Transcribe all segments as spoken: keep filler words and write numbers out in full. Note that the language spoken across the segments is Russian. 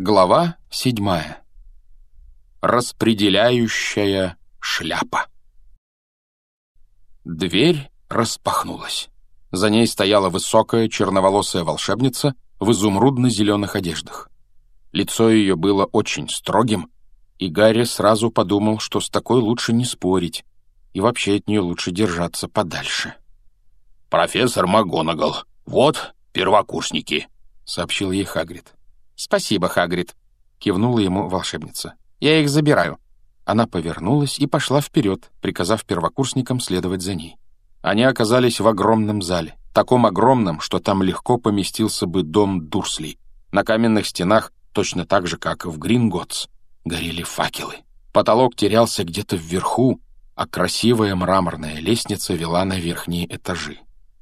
Глава седьмая. Распределяющая шляпа. Дверь распахнулась. За ней стояла высокая черноволосая волшебница в изумрудно-зеленых одеждах. Лицо ее было очень строгим, и Гарри сразу подумал, что с такой лучше не спорить, и вообще от нее лучше держаться подальше. «Профессор МакГонагал, вот первокурсники», — сообщил ей Хагрид. «Спасибо, Хагрид», — кивнула ему волшебница. «Я их забираю». Она повернулась и пошла вперед, приказав первокурсникам следовать за ней. Они оказались в огромном зале, таком огромном, что там легко поместился бы дом Дурслей. На каменных стенах, точно так же, как в Гринготтс, горели факелы. Потолок терялся где-то вверху, а красивая мраморная лестница вела на верхние этажи.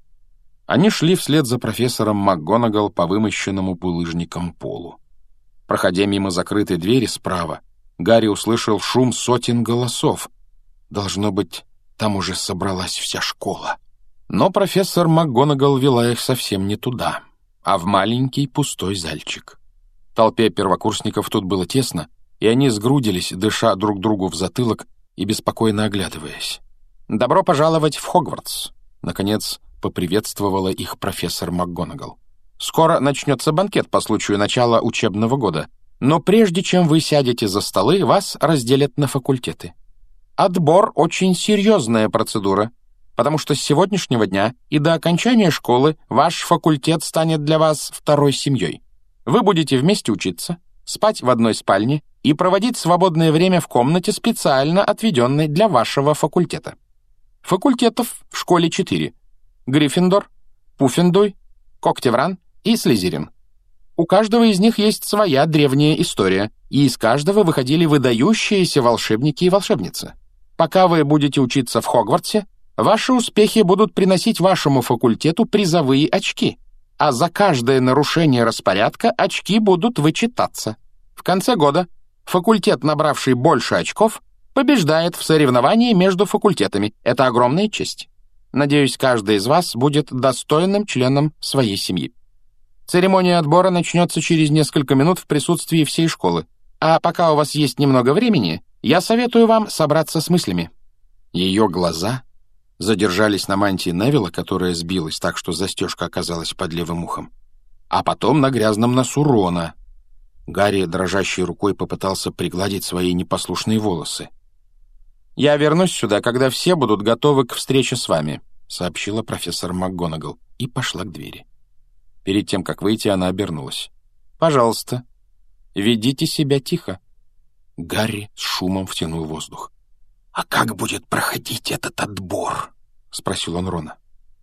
Они шли вслед за профессором МакГонагал по вымощенному булыжником полу. Проходя мимо закрытой двери справа, Гарри услышал шум сотен голосов. Должно быть, там уже собралась вся школа. Но профессор МакГонагал вела их совсем не туда, а в маленький пустой зальчик. Толпе первокурсников тут было тесно, и они сгрудились, дыша друг другу в затылок и беспокойно оглядываясь. «Добро пожаловать в Хогвартс!» Наконец, поприветствовала их профессор МакГонагал. «Скоро начнется банкет по случаю начала учебного года, но прежде чем вы сядете за столы, вас разделят на факультеты. Отбор — очень серьезная процедура, потому что с сегодняшнего дня и до окончания школы ваш факультет станет для вас второй семьей. Вы будете вместе учиться, спать в одной спальне и проводить свободное время в комнате, специально отведенной для вашего факультета. Факультетов в школе четыре. Гриффиндор, Пуффендуй, Когтевран и Слизерин. У каждого из них есть своя древняя история, и из каждого выходили выдающиеся волшебники и волшебницы. Пока вы будете учиться в Хогвартсе, ваши успехи будут приносить вашему факультету призовые очки, а за каждое нарушение распорядка очки будут вычитаться. В конце года факультет, набравший больше очков, побеждает в соревновании между факультетами. Это огромная честь. Надеюсь, каждый из вас будет достойным членом своей семьи. Церемония отбора начнется через несколько минут в присутствии всей школы. А пока у вас есть немного времени, я советую вам собраться с мыслями». Ее глаза задержались на мантии Невилла, которая сбилась так, что застежка оказалась под левым ухом, а потом на грязном носу Рона. Гарри дрожащей рукой попытался пригладить свои непослушные волосы. «Я вернусь сюда, когда все будут готовы к встрече с вами», — сообщила профессор МакГонагал и пошла к двери. Перед тем, как выйти, она обернулась. «Пожалуйста, ведите себя тихо». Гарри с шумом втянул воздух. «А как будет проходить этот отбор?» — спросил он Рона.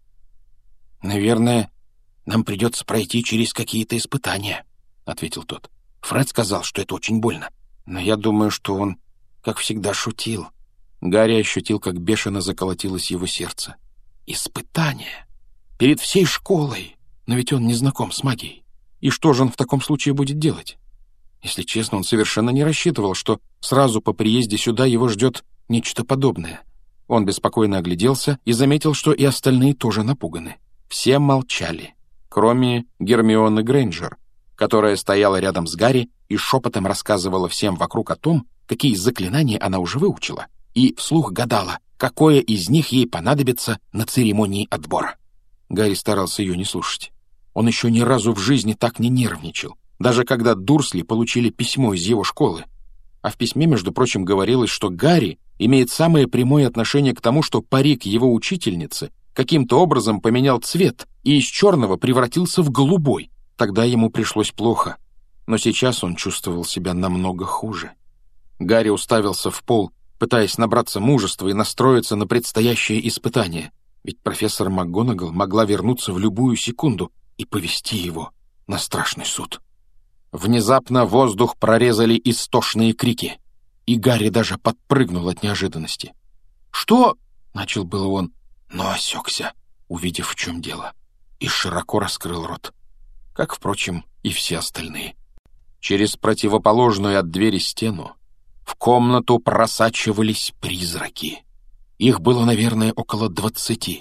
«Наверное, нам придется пройти через какие-то испытания», — ответил тот. «Фред сказал, что это очень больно, но я думаю, что он, как всегда, шутил». Гарри ощутил, как бешено заколотилось его сердце. «Испытания? Перед всей школой? Но ведь он не знаком с магией. И что же он в таком случае будет делать? Если честно, он совершенно не рассчитывал, что сразу по приезде сюда его ждет нечто подобное. Он беспокойно огляделся и заметил, что и остальные тоже напуганы. Все молчали, кроме Гермионы Грейнджер, которая стояла рядом с Гарри и шепотом рассказывала всем вокруг о том, какие заклинания она уже выучила, и вслух гадала, какое из них ей понадобится на церемонии отбора. Гарри старался ее не слушать. Он еще ни разу в жизни так не нервничал, даже когда Дурсли получили письмо из его школы. А в письме, между прочим, говорилось, что Гарри имеет самое прямое отношение к тому, что парик его учительницы каким-то образом поменял цвет и из черного превратился в голубой. Тогда ему пришлось плохо, но сейчас он чувствовал себя намного хуже. Гарри уставился в пол, пытаясь набраться мужества и настроиться на предстоящее испытание, ведь профессор МакГонагал могла вернуться в любую секунду и повести его на страшный суд. Внезапно воздух прорезали истошные крики, и Гарри даже подпрыгнул от неожиданности. «Что?» — начал было он, но осекся, увидев, в чем дело, и широко раскрыл рот, как, впрочем, и все остальные. Через противоположную от двери стену в комнату просачивались призраки. Их было, наверное, около двадцати.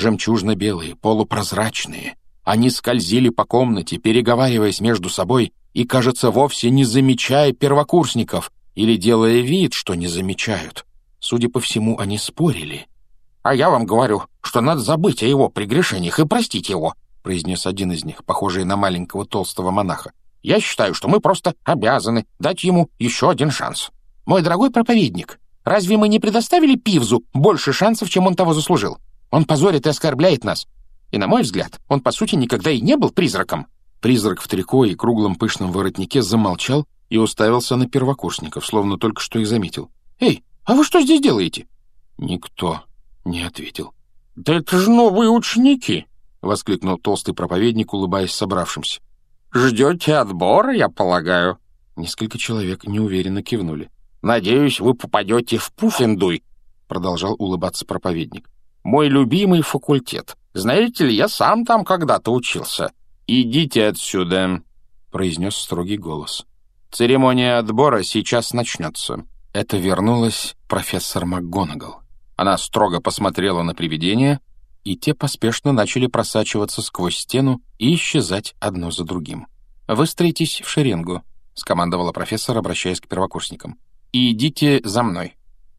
Жемчужно-белые, полупрозрачные. Они скользили по комнате, переговариваясь между собой и, кажется, вовсе не замечая первокурсников или делая вид, что не замечают. Судя по всему, они спорили. «А я вам говорю, что надо забыть о его прегрешениях и простить его», произнес один из них, похожий на маленького толстого монаха. «Я считаю, что мы просто обязаны дать ему еще один шанс». «Мой дорогой проповедник, разве мы не предоставили Пивзу больше шансов, чем он того заслужил? Он позорит и оскорбляет нас. И, на мой взгляд, он, по сути, никогда и не был призраком». Призрак в трико и круглом пышном воротнике замолчал и уставился на первокурсников, словно только что их заметил. «Эй, а вы что здесь делаете?» Никто не ответил. «Да это же новые ученики!» — воскликнул толстый проповедник, улыбаясь собравшимся. «Ждете отбора, я полагаю?» Несколько человек неуверенно кивнули. «Надеюсь, вы попадете в Пуффендуй», — продолжал улыбаться проповедник. «Мой любимый факультет. Знаете ли, я сам там когда-то учился». «Идите отсюда», — произнес строгий голос. «Церемония отбора сейчас начнется». Это вернулась профессор МакГонагал. Она строго посмотрела на привидения, и те поспешно начали просачиваться сквозь стену и исчезать одно за другим. «Выстроитесь в шеренгу», — скомандовала профессор, обращаясь к первокурсникам. «И идите за мной».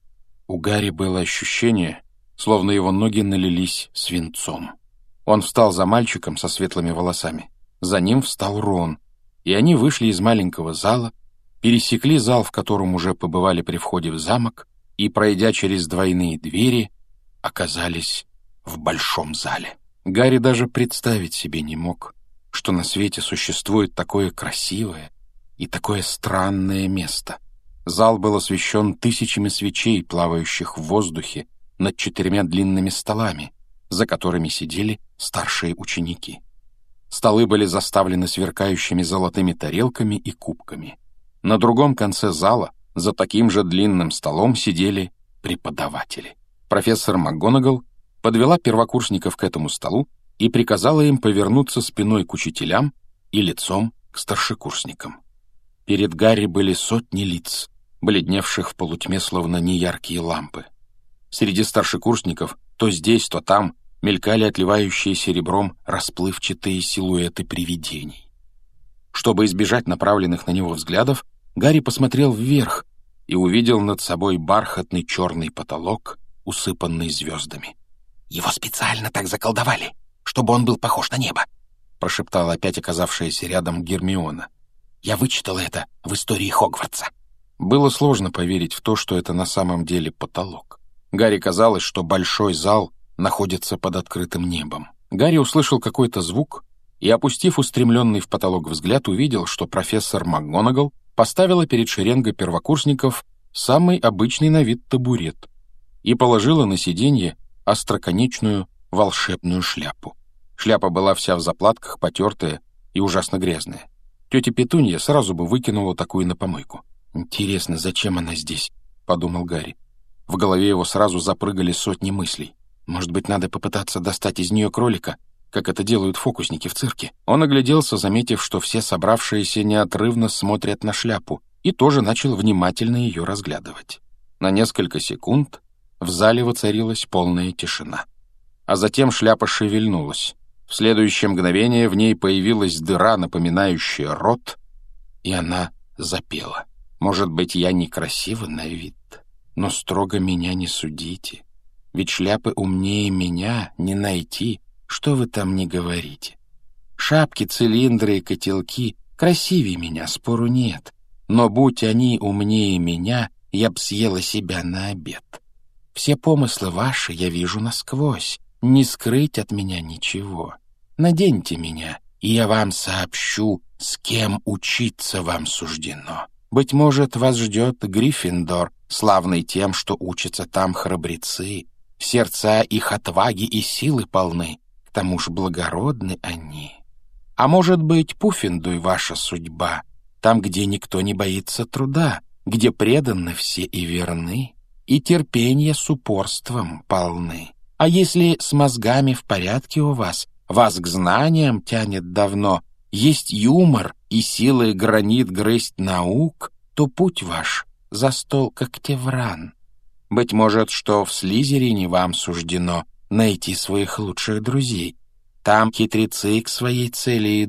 У Гарри было ощущение, словно его ноги налились свинцом. Он встал за мальчиком со светлыми волосами. За ним встал Рон, и они вышли из маленького зала, пересекли зал, в котором уже побывали при входе в замок, и, пройдя через двойные двери, оказались в большом зале. Гарри даже представить себе не мог, что на свете существует такое красивое и такое странное место. Зал был освещен тысячами свечей, плавающих в воздухе над четырьмя длинными столами, за которыми сидели старшие ученики. Столы были заставлены сверкающими золотыми тарелками и кубками. На другом конце зала, за таким же длинным столом, сидели преподаватели. Профессор МакГонагал подвела первокурсников к этому столу и приказала им повернуться спиной к учителям и лицом к старшекурсникам. Перед Гарри были сотни лиц, бледневших в полутьме, словно неяркие лампы. Среди старшекурсников то здесь, то там мелькали отливающие серебром расплывчатые силуэты привидений. Чтобы избежать направленных на него взглядов, Гарри посмотрел вверх и увидел над собой бархатный черный потолок, усыпанный звездами. «Его специально так заколдовали, чтобы он был похож на небо», — прошептала опять оказавшаяся рядом Гермиона. «Я вычитала это в истории Хогвартса». Было сложно поверить в то, что это на самом деле потолок. Гарри казалось, что большой зал находится под открытым небом. Гарри услышал какой-то звук и, опустив устремленный в потолок взгляд, увидел, что профессор МакГонагал поставила перед шеренгой первокурсников самый обычный на вид табурет и положила на сиденье остроконечную волшебную шляпу. Шляпа была вся в заплатках, потертая и ужасно грязная. Тетя Петунья сразу бы выкинула такую на помойку. «Интересно, зачем она здесь?» — подумал Гарри. В голове его сразу запрыгали сотни мыслей. Может быть, надо попытаться достать из нее кролика, как это делают фокусники в цирке? Он огляделся, заметив, что все собравшиеся неотрывно смотрят на шляпу, и тоже начал внимательно ее разглядывать. На несколько секунд в зале воцарилась полная тишина. А затем шляпа шевельнулась. В следующее мгновение в ней появилась дыра, напоминающая рот, и она запела. «Может быть, я некрасива на вид, но строго меня не судите. Ведь шляпы умнее меня не найти, что вы там не говорите. Шапки, цилиндры и котелки красивее меня, спору нет. Но будь они умнее меня, я б съела себя на обед. Все помыслы ваши я вижу насквозь, не скрыть от меня ничего. Наденьте меня, и я вам сообщу, с кем учиться вам суждено. Быть может, вас ждет Гриффиндор, славный тем, что учатся там храбрецы. Сердца их отваги и силы полны, к тому ж благородны они. А может быть, Пуффендуй ваша судьба, там, где никто не боится труда, где преданы все и верны, и терпение с упорством полны. А если с мозгами в порядке у вас, вас к знаниям тянет давно, есть юмор и силой гранит грызть наук, то путь ваш за стол когтевран. Быть может, что в Слизерине вам суждено найти своих лучших друзей. Там хитрецы к своей цели идут,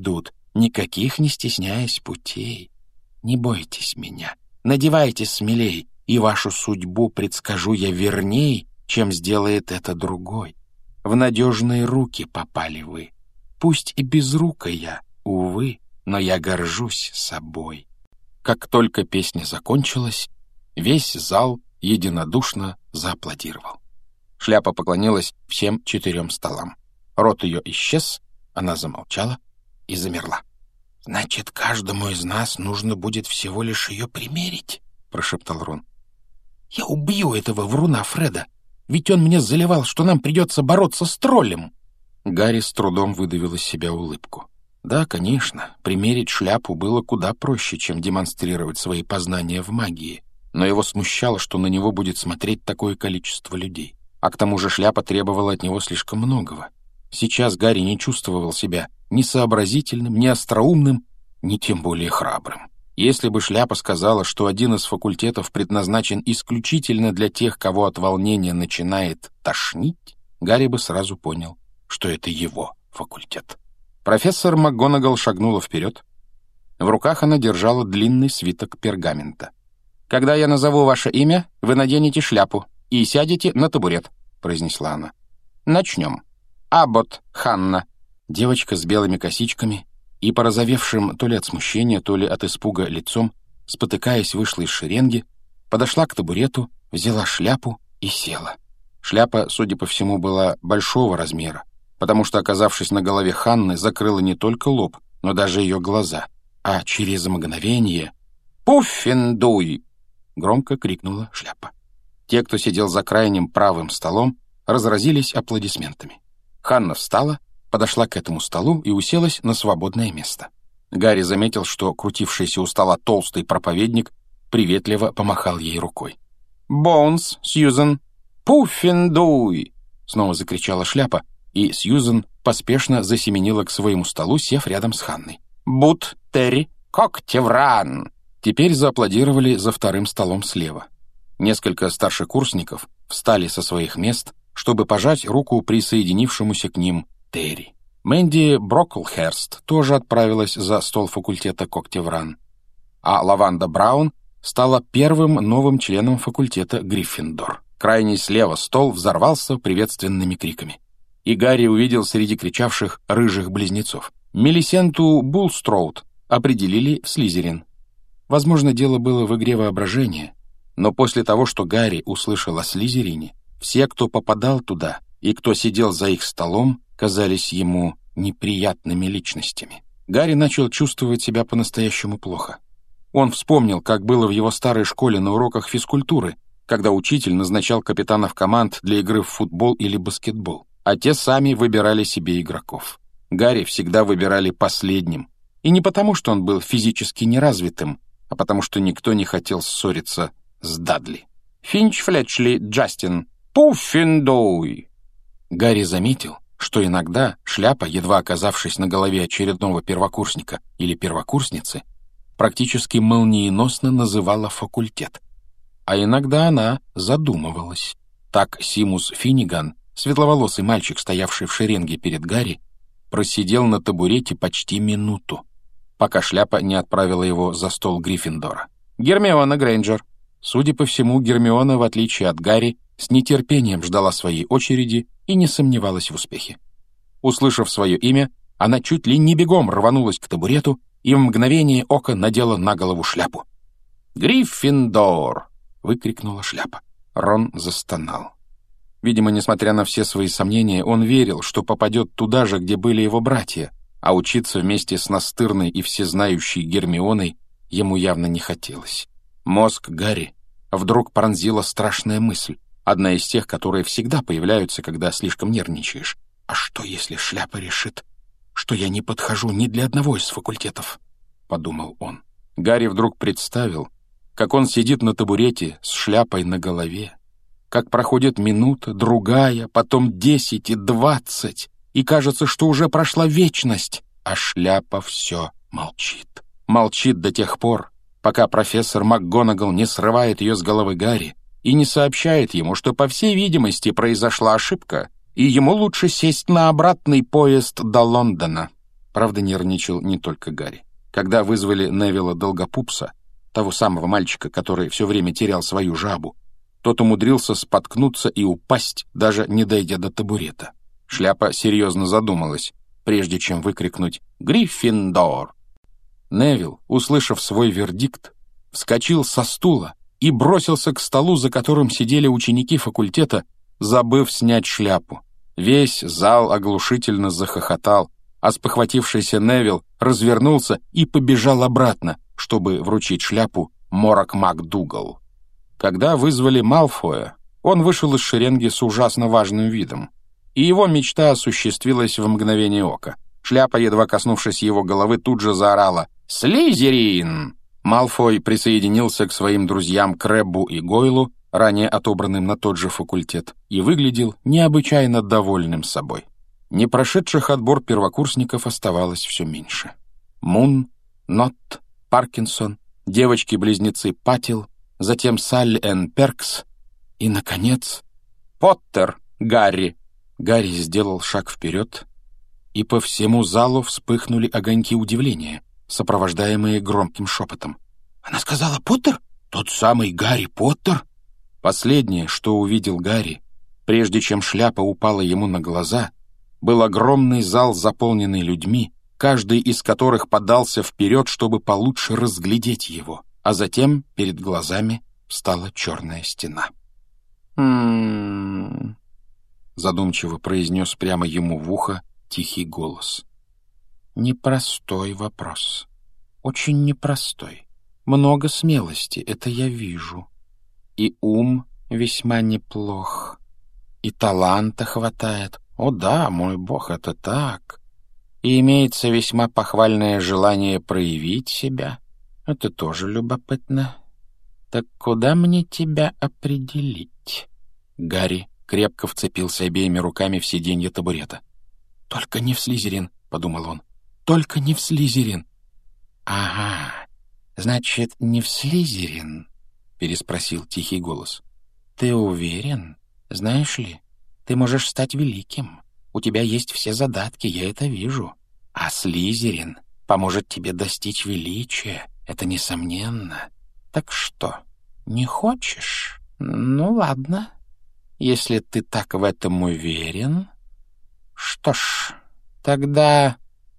никаких не стесняясь путей. Не бойтесь меня, надевайтесь смелей, и вашу судьбу предскажу я верней, чем сделает это другой. В надежные руки попали вы. Пусть и безрукая я, увы, но я горжусь собой». Как только песня закончилась, весь зал единодушно зааплодировал. Шляпа поклонилась всем четырем столам. Рот ее исчез, она замолчала и замерла. «Значит, каждому из нас нужно будет всего лишь ее примерить», — прошептал Рон. «Я убью этого вруна Фреда, ведь он мне заливал, что нам придется бороться с троллем». Гарри с трудом выдавил из себя улыбку. Да, конечно, примерить шляпу было куда проще, чем демонстрировать свои познания в магии, но его смущало, что на него будет смотреть такое количество людей. А к тому же шляпа требовала от него слишком многого. Сейчас Гарри не чувствовал себя ни сообразительным, ни остроумным, ни тем более храбрым. Если бы шляпа сказала, что один из факультетов предназначен исключительно для тех, кого от волнения начинает тошнить, Гарри бы сразу понял, что это его факультет. Профессор МакГонагал шагнула вперед. В руках она держала длинный свиток пергамента. «Когда я назову ваше имя, вы наденете шляпу и сядете на табурет», — произнесла она. «Начнем. Аббот Ханна». Девочка с белыми косичками и порозовевшим то ли от смущения, то ли от испуга лицом, спотыкаясь, вышла из шеренги, подошла к табурету, взяла шляпу и села. Шляпа, судя по всему, была большого размера, потому что, оказавшись на голове Ханны, закрыла не только лоб, но даже ее глаза, а через мгновение «Пуффендуй!» — громко крикнула шляпа. Те, кто сидел за крайним правым столом, разразились аплодисментами. Ханна встала, подошла к этому столу и уселась на свободное место. Гарри заметил, что крутившийся у стола толстый проповедник приветливо помахал ей рукой. «Боунс, Сьюзен! Пуффендуй!» — снова закричала шляпа, и Сьюзен поспешно засеменила к своему столу, сев рядом с Ханной. «Бут, Терри, Коктевран!» Теперь зааплодировали за вторым столом слева. Несколько старшекурсников встали со своих мест, чтобы пожать руку присоединившемуся к ним Терри. Мэнди Броклхерст тоже отправилась за стол факультета Коктевран, а Лаванда Браун стала первым новым членом факультета Гриффиндор. Крайний слева стол взорвался приветственными криками, и Гарри увидел среди кричавших рыжих близнецов. Мелисенту Булстроуд определили в Слизерин. Возможно, дело было в игре воображения, но после того, что Гарри услышал о Слизерине, все, кто попадал туда и кто сидел за их столом, казались ему неприятными личностями. Гарри начал чувствовать себя по-настоящему плохо. Он вспомнил, как было в его старой школе на уроках физкультуры, когда учитель назначал капитанов команд для игры в футбол или баскетбол, а те сами выбирали себе игроков. Гарри всегда выбирали последним, и не потому, что он был физически неразвитым, а потому что никто не хотел ссориться с Дадли. «Финч Флетчли, Джастин, Пуффендуй!» Гарри заметил, что иногда шляпа, едва оказавшись на голове очередного первокурсника или первокурсницы, практически молниеносно называла факультет. А иногда она задумывалась. Так Симус Финниган, светловолосый мальчик, стоявший в шеренге перед Гарри, просидел на табурете почти минуту, пока шляпа не отправила его за стол Гриффиндора. Гермиона Грейнджер. Судя по всему, Гермиона, в отличие от Гарри, с нетерпением ждала своей очереди и не сомневалась в успехе. Услышав свое имя, она чуть ли не бегом рванулась к табурету и в мгновение ока надела на голову шляпу. «Гриффиндор!» — выкрикнула шляпа. Рон застонал. Видимо, несмотря на все свои сомнения, он верил, что попадет туда же, где были его братья, а учиться вместе с настырной и всезнающей Гермионой ему явно не хотелось. Мозг Гарри вдруг пронзила страшная мысль, одна из тех, которые всегда появляются, когда слишком нервничаешь. «А что, если шляпа решит, что я не подхожу ни для одного из факультетов?» — подумал он. Гарри вдруг представил, как он сидит на табурете с шляпой на голове, как проходит минута, другая, потом десять и двадцать, и кажется, что уже прошла вечность, а шляпа все молчит. Молчит до тех пор, пока профессор МакГонагал не срывает ее с головы Гарри и не сообщает ему, что, по всей видимости, произошла ошибка, и ему лучше сесть на обратный поезд до Лондона. Правда, нервничал не только Гарри. Когда вызвали Невилла Долгопупса, того самого мальчика, который все время терял свою жабу, тот умудрился споткнуться и упасть, даже не дойдя до табурета. Шляпа серьезно задумалась, прежде чем выкрикнуть «Гриффиндор!». Невилл, услышав свой вердикт, вскочил со стула и бросился к столу, за которым сидели ученики факультета, забыв снять шляпу. Весь зал оглушительно захохотал, а спохватившийся Невилл развернулся и побежал обратно, чтобы вручить шляпу Морок МакДугал. Когда вызвали Малфоя, он вышел из шеренги с ужасно важным видом, и его мечта осуществилась в мгновение ока. Шляпа, едва коснувшись его головы, тут же заорала «Слизерин!». Малфой присоединился к своим друзьям Крэббу и Гойлу, ранее отобранным на тот же факультет, и выглядел необычайно довольным собой. Не прошедших отбор первокурсников оставалось все меньше. Мун, Нот, Паркинсон, девочки-близнецы Паттил, затем Салли Энн Перкс и, наконец, Поттер Гарри. Гарри сделал шаг вперед, и по всему залу вспыхнули огоньки удивления, сопровождаемые громким шепотом. «Она сказала Поттер? Тот самый Гарри Поттер?» Последнее, что увидел Гарри, прежде чем шляпа упала ему на глаза, был огромный зал, заполненный людьми, каждый из которых подался вперед, чтобы получше разглядеть его, а затем перед глазами встала черная стена. «М-м-м», задумчиво произнес прямо ему в ухо тихий голос. «Непростой вопрос. Очень непростой. Много смелости, это я вижу. И ум весьма неплох. И таланта хватает. О да, мой бог, это так. И имеется весьма похвальное желание проявить себя. Это тоже любопытно. Так куда мне тебя определить?» Гарри крепко вцепился обеими руками в сиденье табурета. «Только не в Слизерин», — подумал он. «Только не в Слизерин». «Ага, значит, не в Слизерин?» — переспросил тихий голос. «Ты уверен? Знаешь ли, ты можешь стать великим. У тебя есть все задатки, я это вижу. А Слизерин поможет тебе достичь величия, это несомненно. Так что, не хочешь? Ну, ладно. Если ты так в этом уверен... Что ж, тогда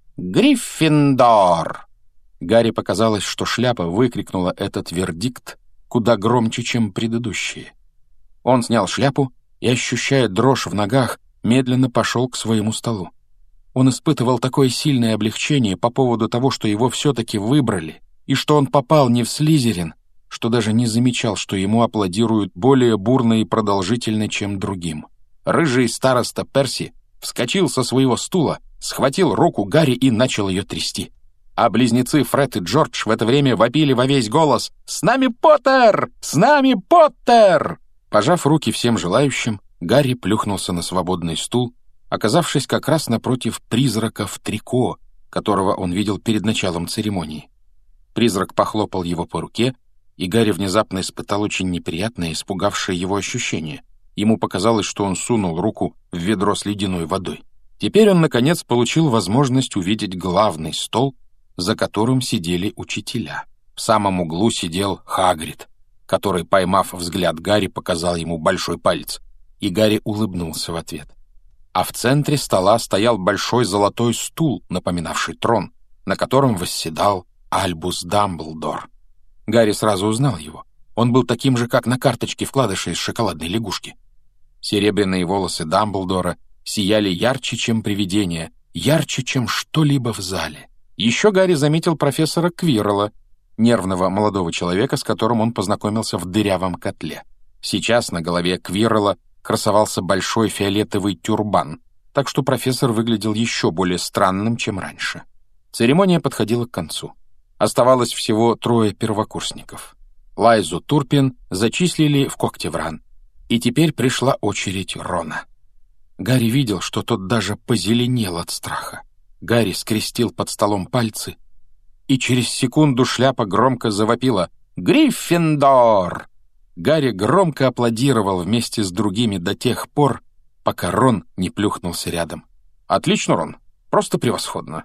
Гриффиндор!» Гарри показалось, что шляпа выкрикнула этот вердикт куда громче, чем предыдущие. Он снял шляпу и, ощущая дрожь в ногах, медленно пошел к своему столу. Он испытывал такое сильное облегчение по поводу того, что его все-таки выбрали, и что он попал не в Слизерин, что даже не замечал, что ему аплодируют более бурно и продолжительно, чем другим. Рыжий староста Перси вскочил со своего стула, схватил руку Гарри и начал ее трясти. А близнецы Фред и Джордж в это время вопили во весь голос «С нами Поттер! С нами Поттер!». Пожав руки всем желающим, Гарри плюхнулся на свободный стул, оказавшись как раз напротив призрака в трико, которого он видел перед началом церемонии. Призрак похлопал его по руке, и Гарри внезапно испытал очень неприятное, испугавшее его ощущение. Ему показалось, что он сунул руку в ведро с ледяной водой. Теперь он, наконец, получил возможность увидеть главный стол, за которым сидели учителя. В самом углу сидел Хагрид, который, поймав взгляд Гарри, показал ему большой палец, и Гарри улыбнулся в ответ. А в центре стола стоял большой золотой стул, напоминавший трон, на котором восседал Альбус Дамблдор. Гарри сразу узнал его. Он был таким же, как на карточке вкладыша из шоколадной лягушки. Серебряные волосы Дамблдора сияли ярче, чем привидения, ярче, чем что-либо в зале. Еще Гарри заметил профессора Квиррелла, нервного молодого человека, с которым он познакомился в дырявом котле. Сейчас на голове Квиррелла красовался большой фиолетовый тюрбан, так что профессор выглядел еще более странным, чем раньше. Церемония подходила к концу. Оставалось всего трое первокурсников. Лайзу Турпин зачислили в Когтевран, и теперь пришла очередь Рона. Гарри видел, что тот даже позеленел от страха. Гарри скрестил под столом пальцы, и через секунду шляпа громко завопила «Гриффиндор!». Гарри громко аплодировал вместе с другими до тех пор, пока Рон не плюхнулся рядом. «Отлично, Рон, просто превосходно.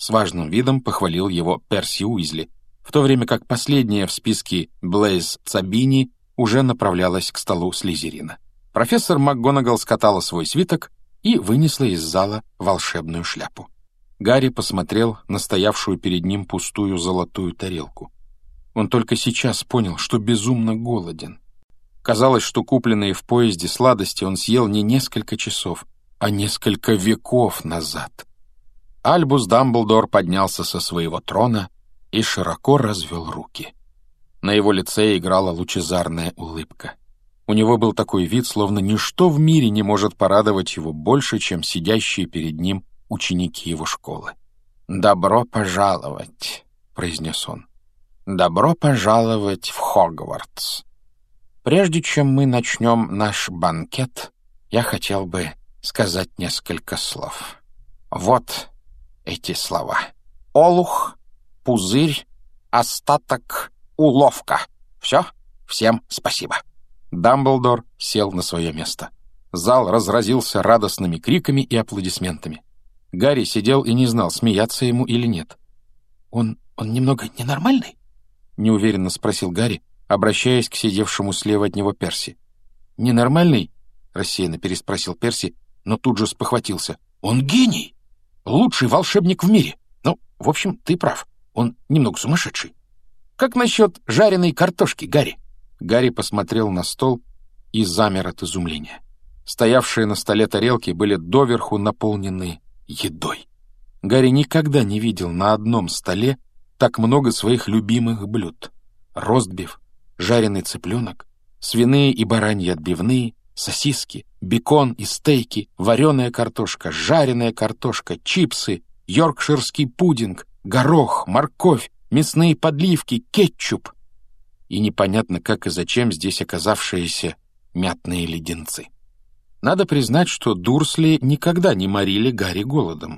С важным видом похвалил его Перси Уизли, в то время как последняя в списке Блейз Цабини уже направлялась к столу Слизерина. Профессор МакГонагал скатала свой свиток и вынесла из зала волшебную шляпу. Гарри посмотрел на стоявшую перед ним пустую золотую тарелку. Он только сейчас понял, что безумно голоден. Казалось, что купленные в поезде сладости он съел не несколько часов, а несколько веков назад. Альбус Дамблдор поднялся со своего трона и широко развел руки. На его лице играла лучезарная улыбка. У него был такой вид, словно ничто в мире не может порадовать его больше, чем сидящие перед ним ученики его школы. «Добро пожаловать», — произнес он. «Добро пожаловать в Хогвартс. Прежде чем мы начнем наш банкет, я хотел бы сказать несколько слов. Вот эти слова. Олух, пузырь, остаток, уловка. Все? Всем спасибо». Дамблдор сел на свое место. Зал разразился радостными криками и аплодисментами. Гарри сидел и не знал, смеяться ему или нет. «Он... он немного ненормальный?» — неуверенно спросил Гарри, обращаясь к сидевшему слева от него Перси. «Ненормальный?» — рассеянно переспросил Перси, но тут же спохватился. «Он гений! Лучший волшебник в мире! Ну, в общем, ты прав, он немного сумасшедший. Как насчет жареной картошки, Гарри?» Гарри посмотрел на стол и замер от изумления. Стоявшие на столе тарелки были доверху наполнены едой. Гарри никогда не видел на одном столе так много своих любимых блюд. Ростбиф, жареный цыпленок, свиные и бараньи отбивные, сосиски, бекон и стейки, вареная картошка, жареная картошка, чипсы, йоркширский пудинг, горох, морковь, мясные подливки, кетчуп и непонятно как и зачем здесь оказавшиеся мятные леденцы. Надо признать, что Дурсли никогда не морили Гарри голодом,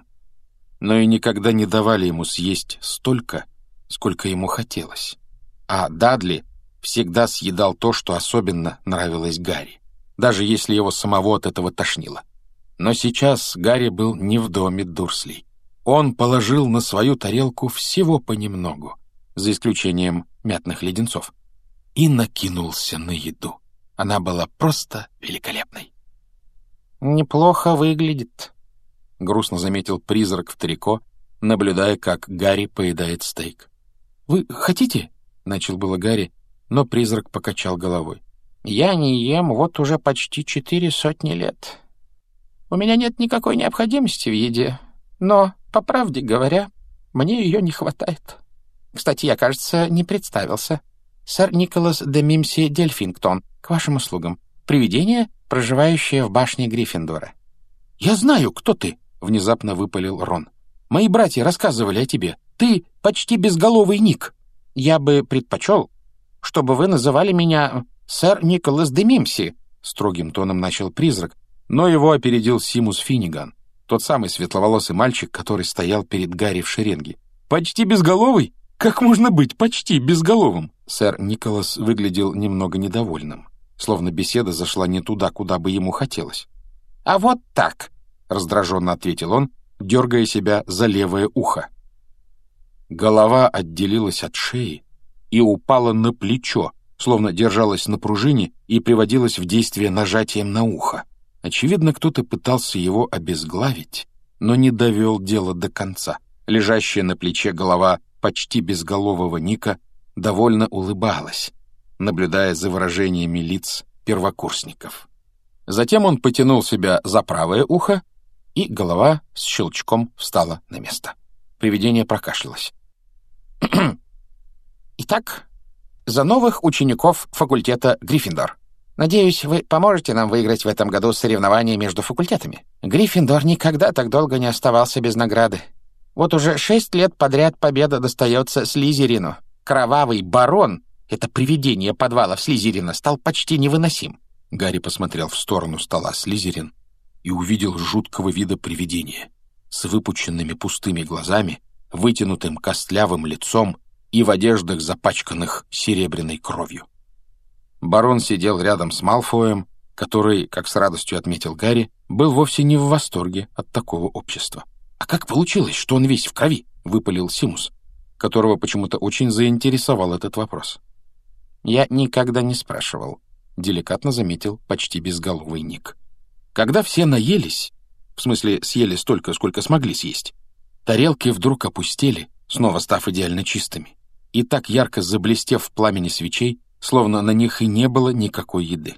но и никогда не давали ему съесть столько, сколько ему хотелось. А Дадли всегда съедал то, что особенно нравилось Гарри, даже если его самого от этого тошнило. Но сейчас Гарри был не в доме Дурслей. Он положил на свою тарелку всего понемногу, за исключением мятных леденцов, и накинулся на еду. Она была просто великолепной. «Неплохо выглядит», — грустно заметил призрак в трико, наблюдая, как Гарри поедает стейк. «Вы хотите?» — начал было Гарри, но призрак покачал головой. «Я не ем вот уже почти четыре сотни лет. У меня нет никакой необходимости в еде, но, по правде говоря, мне ее не хватает. Кстати, я, кажется, не представился. Сэр Николас де Мимси Дельфингтон, к вашим услугам. Привидение, проживающее в башне Гриффиндора». «Я знаю, кто ты!» — внезапно выпалил Рон. «Мои братья рассказывали о тебе. Ты почти безголовый Ник. Я бы предпочел, чтобы вы называли меня сэр Николас де Мимси», — строгим тоном начал призрак, но его опередил Симус Финниган, тот самый светловолосый мальчик, который стоял перед Гарри в шеренге. «Почти безголовый? Как можно быть почти безголовым?» Сэр Николас выглядел немного недовольным, словно беседа зашла не туда, куда бы ему хотелось. «А вот так», — раздраженно ответил он, дергая себя за левое ухо. Голова отделилась от шеи и упала на плечо, словно держалась на пружине и приводилась в действие нажатием на ухо. Очевидно, кто-то пытался его обезглавить, но не довел дело до конца. Лежащая на плече голова почти безголового Ника довольно улыбалась, наблюдая за выражениями лиц первокурсников. Затем он потянул себя за правое ухо, и голова с щелчком встала на место. Привидение прокашлялось. «Итак, за новых учеников факультета Гриффиндор. Надеюсь, вы поможете нам выиграть в этом году соревнования между факультетами. Гриффиндор никогда так долго не оставался без награды. Вот уже шесть лет подряд победа достается Слизерину. Кровавый барон, это привидение подвала в Слизерина, стал почти невыносим». Гарри посмотрел в сторону стола Слизерин и увидел жуткого вида привидение с выпученными пустыми глазами, вытянутым костлявым лицом и в одеждах, запачканных серебряной кровью. Барон сидел рядом с Малфоем, который, как с радостью отметил Гарри, был вовсе не в восторге от такого общества. «А как получилось, что он весь в крови?» — выпалил Симус, которого почему-то очень заинтересовал этот вопрос. «Я никогда не спрашивал», — деликатно заметил почти безголовый Ник. Когда все наелись, в смысле съели столько, сколько смогли съесть, тарелки вдруг опустели, снова став идеально чистыми, и так ярко заблестев в пламени свечей, словно на них и не было никакой еды.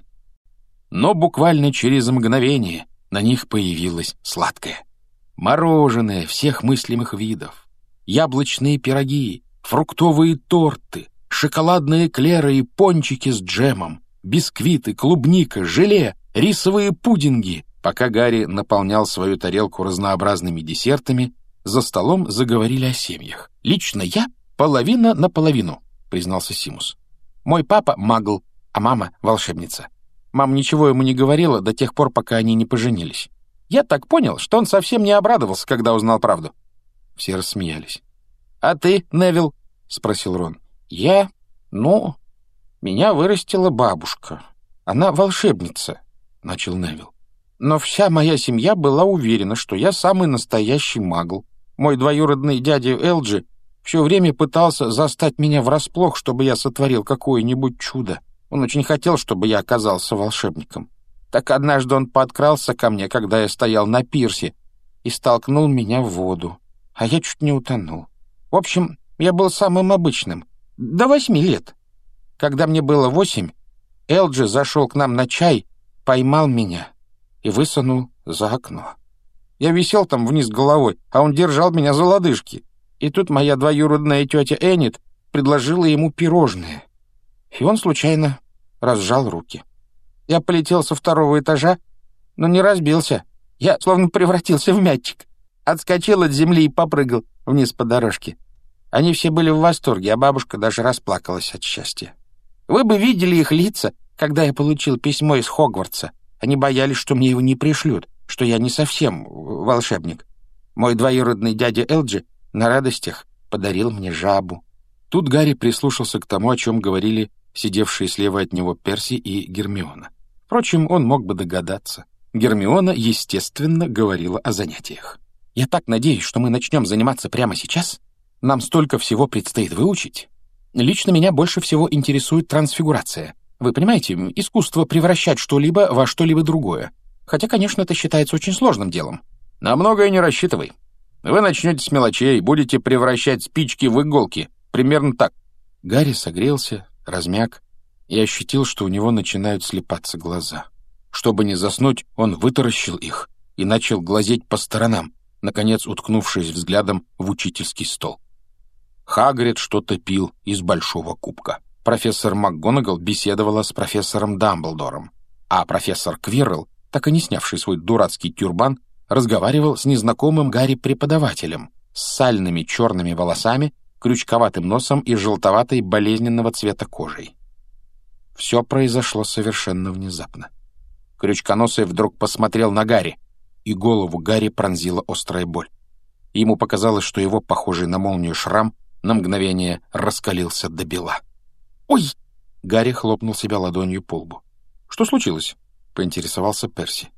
Но буквально через мгновение на них появилось сладкое. Мороженое всех мыслимых видов, яблочные пироги, фруктовые торты, шоколадные эклеры и пончики с джемом, бисквиты, клубника, желе, рисовые пудинги. Пока Гарри наполнял свою тарелку разнообразными десертами, за столом заговорили о семьях. «Лично я половина на половину», — признался Симус. «Мой папа — магл, а мама — волшебница. Мама ничего ему не говорила до тех пор, пока они не поженились. Я так понял, что он совсем не обрадовался, когда узнал правду». Все рассмеялись. «А ты, Невилл?» — спросил Рон. «Я? Ну, меня вырастила бабушка. Она волшебница», — начал Невилл. «Но вся моя семья была уверена, что я самый настоящий магл. Мой двоюродный дядя Элджи все время пытался застать меня врасплох, чтобы я сотворил какое-нибудь чудо. Он очень хотел, чтобы я оказался волшебником. Так однажды он подкрался ко мне, когда я стоял на пирсе, и столкнул меня в воду, а я чуть не утонул. В общем, я был самым обычным, до восьми лет. Когда мне было восемь, Элджи зашел к нам на чай, поймал меня и высунул за окно. Я висел там вниз головой, а он держал меня за лодыжки. И тут моя двоюродная тетя Эннет предложила ему пирожные, и он случайно разжал руки. Я полетел со второго этажа, но не разбился. Я словно превратился в мячик. Отскочил от земли и попрыгал вниз по дорожке. Они все были в восторге, а бабушка даже расплакалась от счастья. Вы бы видели их лица, когда я получил письмо из Хогвартса. Они боялись, что мне его не пришлют, что я не совсем волшебник. Мой двоюродный дядя Элджи на радостях подарил мне жабу». Тут Гарри прислушался к тому, о чем говорили сидевшие слева от него Перси и Гермиона. Впрочем, он мог бы догадаться. Гермиона, естественно, говорила о занятиях. «Я так надеюсь, что мы начнем заниматься прямо сейчас. Нам столько всего предстоит выучить. Лично меня больше всего интересует трансфигурация. Вы понимаете, искусство превращать что-либо во что-либо другое. Хотя, конечно, это считается очень сложным делом. На многое не рассчитывай. Вы начнете с мелочей, будете превращать спички в иголки. Примерно так». Гарри согрелся, размяк и ощутил, что у него начинают слепаться глаза. Чтобы не заснуть, он вытаращил их и начал глазеть по сторонам, наконец уткнувшись взглядом в учительский стол. Хагрид что-то пил из большого кубка. Профессор МакГонагал беседовала с профессором Дамблдором, а профессор Квиррелл, так и не снявший свой дурацкий тюрбан, разговаривал с незнакомым Гарри преподавателем с сальными черными волосами, крючковатым носом и желтоватой болезненного цвета кожей. Все произошло совершенно внезапно. Крючконосый вдруг посмотрел на Гарри, и голову Гарри пронзила острая боль. Ему показалось, что его, похожий на молнию шрам, на мгновение раскалился до бела. «Ой!» — Гарри хлопнул себя ладонью по лбу. «Что случилось?» — поинтересовался Перси.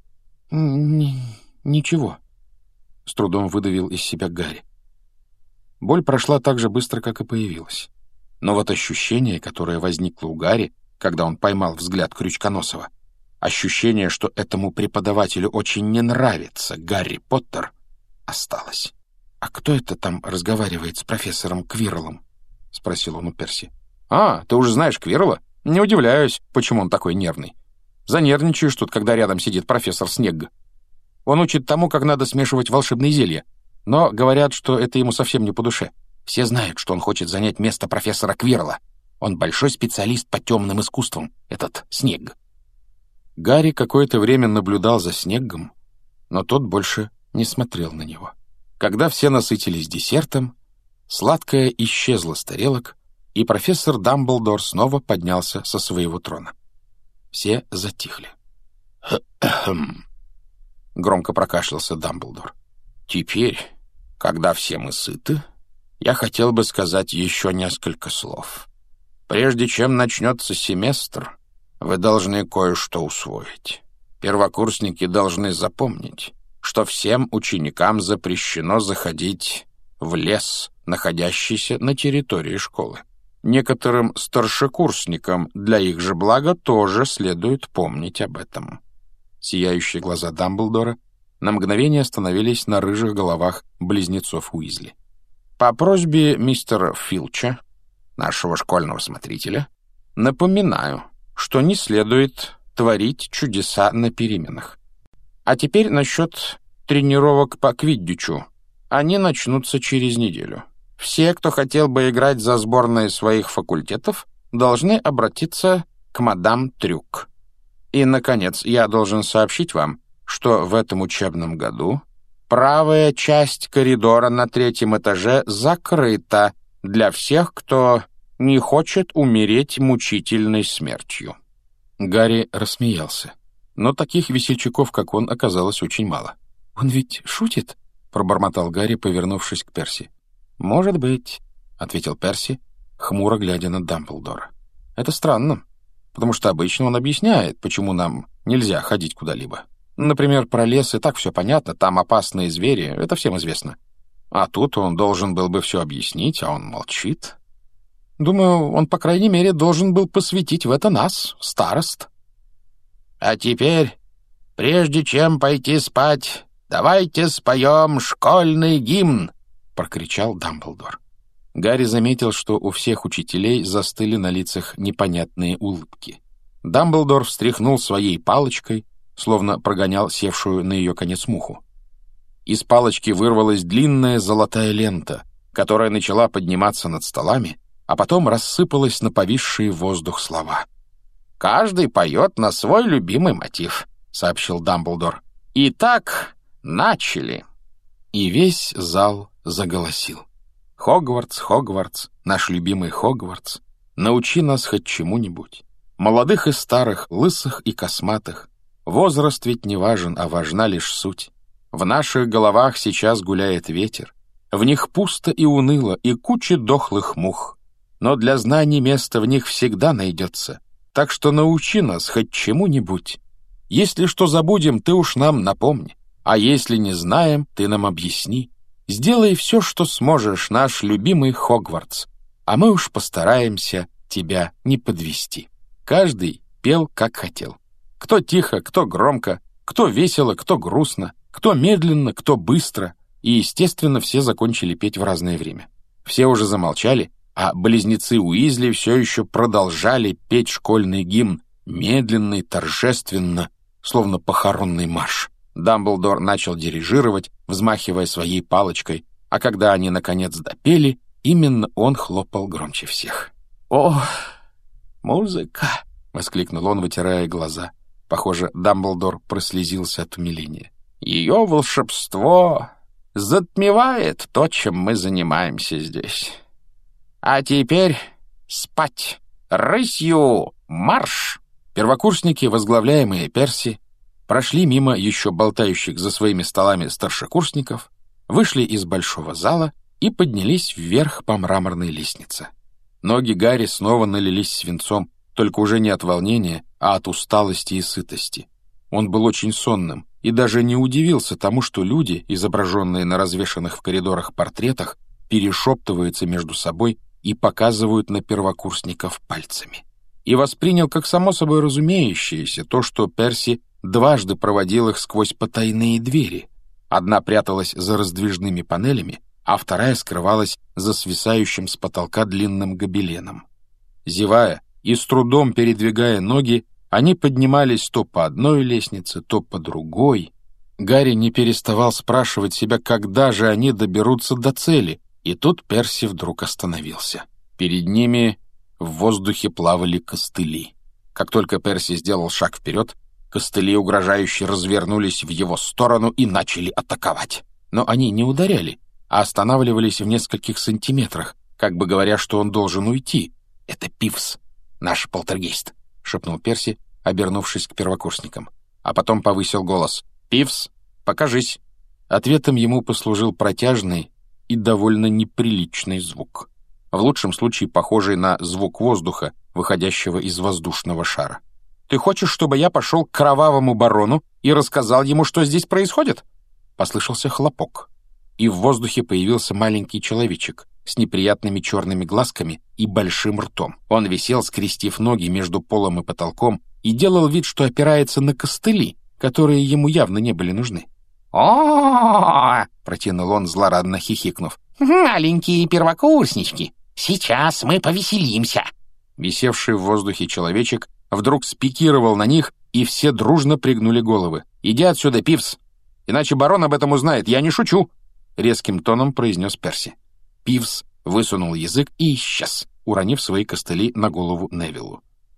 «Н- «Ничего», — с трудом выдавил из себя Гарри. Боль прошла так же быстро, как и появилась. Но вот ощущение, которое возникло у Гарри, когда он поймал взгляд Крючконосова, ощущение, что этому преподавателю очень не нравится Гарри Поттер, осталось. «А кто это там разговаривает с профессором Квирреллом?» — спросил он у Перси. «А, ты уже знаешь Квиррелла? Не удивляюсь, почему он такой нервный. Занервничаешь тут, когда рядом сидит профессор Снегг. Он учит тому, как надо смешивать волшебные зелья, но говорят, что это ему совсем не по душе. Все знают, что он хочет занять место профессора Квиррелла. Он большой специалист по темным искусствам, этот Снегг». Гарри какое-то время наблюдал за Снеггом, но тот больше не смотрел на него. Когда все насытились десертом, сладкое исчезло с тарелок, и профессор Дамблдор снова поднялся со своего трона. Все затихли. «Хм-хм», — громко прокашлялся Дамблдор. «Теперь, когда все мы сыты, я хотел бы сказать еще несколько слов. Прежде чем начнется семестр, вы должны кое-что усвоить. Первокурсники должны запомнить, что всем ученикам запрещено заходить в лес, находящийся на территории школы. Некоторым старшекурсникам для их же блага тоже следует помнить об этом». Сияющие глаза Дамблдора на мгновение остановились на рыжих головах близнецов Уизли. «По просьбе мистера Филча, нашего школьного смотрителя, напоминаю, что не следует творить чудеса на переменах. А теперь насчет тренировок по квиддичу. Они начнутся через неделю. Все, кто хотел бы играть за сборные своих факультетов, должны обратиться к мадам Трюк. И, наконец, я должен сообщить вам, что в этом учебном году правая часть коридора на третьем этаже закрыта для всех, кто не хочет умереть мучительной смертью». Гарри рассмеялся. Но таких весельчаков, как он, оказалось очень мало. «Он ведь шутит?» — пробормотал Гарри, повернувшись к Перси. «Может быть», — ответил Перси, хмуро глядя на Дамблдора. «Это странно, потому что обычно он объясняет, почему нам нельзя ходить куда-либо. Например, про лес и так все понятно, там опасные звери, это всем известно. А тут он должен был бы все объяснить, а он молчит. Думаю, он, по крайней мере, должен был посвятить в это нас, старост». «А теперь, прежде чем пойти спать, давайте споем школьный гимн», — прокричал Дамблдор. Гарри заметил, что у всех учителей застыли на лицах непонятные улыбки. Дамблдор встряхнул своей палочкой, словно прогонял севшую на ее конец муху. Из палочки вырвалась длинная золотая лента, которая начала подниматься над столами, а потом рассыпалась на повисшие в воздух слова. «Каждый поет на свой любимый мотив», — сообщил Дамблдор. «Итак, начали». И весь зал заголосил. «Хогвартс, Хогвартс, наш любимый Хогвартс, научи нас хоть чему-нибудь. Молодых и старых, лысых и косматых. Возраст ведь не важен, а важна лишь суть. В наших головах сейчас гуляет ветер. В них пусто и уныло, и куча дохлых мух. Но для знаний место в них всегда найдется. Так что научи нас хоть чему-нибудь. Если что забудем, ты уж нам напомни. А если не знаем, ты нам объясни. Сделай все, что сможешь, наш любимый Хогвартс, а мы уж постараемся тебя не подвести». Каждый пел, как хотел. Кто тихо, кто громко, кто весело, кто грустно, кто медленно, кто быстро. И, естественно, все закончили петь в разное время. Все уже замолчали, а близнецы Уизли все еще продолжали петь школьный гимн, медленно и торжественно, словно похоронный марш. Дамблдор начал дирижировать, взмахивая своей палочкой, а когда они, наконец, допели, именно он хлопал громче всех. «О, музыка!» — воскликнул он, вытирая глаза. Похоже, Дамблдор прослезился от умиления. «Ее волшебство затмевает то, чем мы занимаемся здесь. А теперь спать! Рысью марш!» Первокурсники, возглавляемые Перси, прошли мимо еще болтающих за своими столами старшекурсников, вышли из большого зала и поднялись вверх по мраморной лестнице. Ноги Гарри снова налились свинцом, только уже не от волнения, а от усталости и сытости. Он был очень сонным и даже не удивился тому, что люди, изображенные на развешанных в коридорах портретах, перешептываются между собой и показывают на первокурсников пальцами. И воспринял как само собой разумеющееся то, что Перси дважды проводил их сквозь потайные двери. Одна пряталась за раздвижными панелями, а вторая скрывалась за свисающим с потолка длинным гобеленом. Зевая и с трудом передвигая ноги, они поднимались то по одной лестнице, то по другой. Гарри не переставал спрашивать себя, когда же они доберутся до цели, и тут Перси вдруг остановился. Перед ними в воздухе плавали костыли. Как только Перси сделал шаг вперед, костыли угрожающе развернулись в его сторону и начали атаковать. Но они не ударяли, а останавливались в нескольких сантиметрах, как бы говоря, что он должен уйти. «Это Пивз, наш полтергейст», — шепнул Перси, обернувшись к первокурсникам. А потом повысил голос. «Пивз, покажись!» Ответом ему послужил протяжный и довольно неприличный звук. В лучшем случае похожий на звук воздуха, выходящего из воздушного шара. «Ты хочешь, чтобы я пошел к кровавому барону и рассказал ему, что здесь происходит?» послышался хлопок, и в воздухе появился маленький человечек с неприятными черными глазками и большим ртом. Он висел, скрестив ноги между полом и потолком, и делал вид, что опирается на костыли, которые ему явно не были нужны. «О-о-о!» — протянул он, злорадно хихикнув. «Маленькие первокурснички! Сейчас мы повеселимся!» Висевший в воздухе человечек вдруг спикировал на них, и все дружно пригнули головы. «Иди отсюда, Пивз! Иначе барон об этом узнает, я не шучу!» — резким тоном произнес Перси. Пивз высунул язык и исчез, уронив свои костыли на голову Невиллу.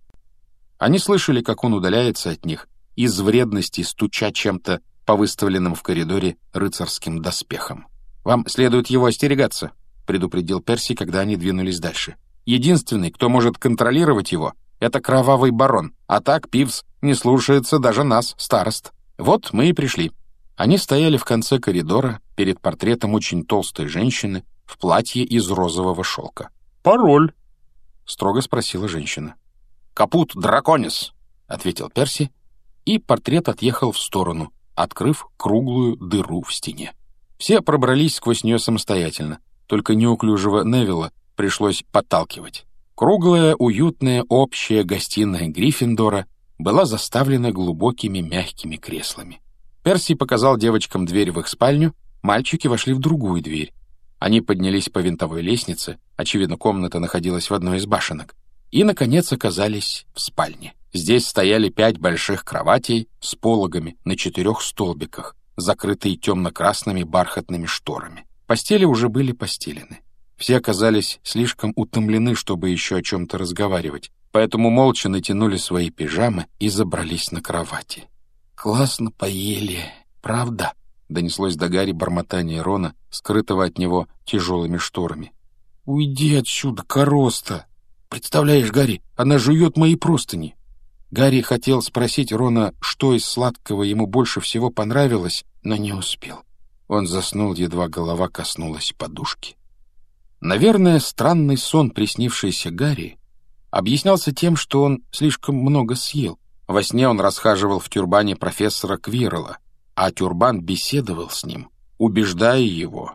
Они слышали, как он удаляется от них, из вредности стуча чем-то по выставленным в коридоре рыцарским доспехам. «Вам следует его остерегаться», — предупредил Перси, когда они двинулись дальше. «Единственный, кто может контролировать его, — это кровавый барон, а так Пивз не слушается даже нас, старост. Вот мы и пришли». Они стояли в конце коридора перед портретом очень толстой женщины в платье из розового шелка. «Пароль?» — строго спросила женщина. «Капут драконис», — ответил Перси, и портрет отъехал в сторону, открыв круглую дыру в стене. Все пробрались сквозь нее самостоятельно, только неуклюжего Невилла пришлось подталкивать. Круглая, уютная, общая гостиная Гриффиндора была заставлена глубокими мягкими креслами. Перси показал девочкам дверь в их спальню, мальчики вошли в другую дверь. Они поднялись по винтовой лестнице, очевидно, комната находилась в одной из башенок, и, наконец, оказались в спальне. Здесь стояли пять больших кроватей с пологами на четырех столбиках, закрытые темно-красными бархатными шторами. Постели уже были постелены. Все оказались слишком утомлены, чтобы еще о чем-то разговаривать, поэтому молча натянули свои пижамы и забрались на кровати. «Классно поели, правда?» — донеслось до Гарри бормотание Рона, скрытого от него тяжелыми шторами. «Уйди отсюда, короста! Представляешь, Гарри, она жует мои простыни!» Гарри хотел спросить Рона, что из сладкого ему больше всего понравилось, но не успел. Он заснул, едва голова коснулась подушки. Наверное, странный сон, приснившийся Гарри, объяснялся тем, что он слишком много съел. Во сне он расхаживал в тюрбане профессора Квиррелла, а тюрбан беседовал с ним, убеждая его,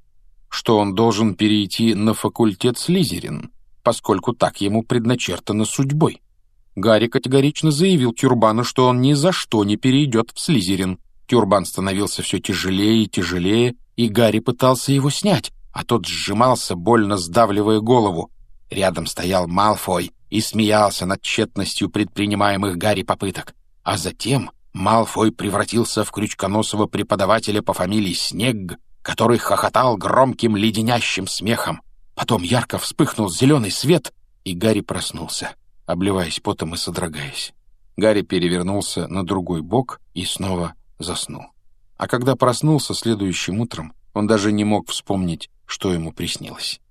что он должен перейти на факультет Слизерин, поскольку так ему предначертано судьбой. Гарри категорично заявил тюрбану, что он ни за что не перейдет в Слизерин. Тюрбан становился все тяжелее и тяжелее, и Гарри пытался его снять, а тот сжимался, больно сдавливая голову. Рядом стоял Малфой и смеялся над тщетностью предпринимаемых Гарри попыток. А затем Малфой превратился в крючконосого преподавателя по фамилии Снегг, который хохотал громким леденящим смехом. Потом ярко вспыхнул зеленый свет, и Гарри проснулся, обливаясь потом и содрогаясь. Гарри перевернулся на другой бок и снова заснул. А когда проснулся следующим утром, он даже не мог вспомнить, что ему приснилось.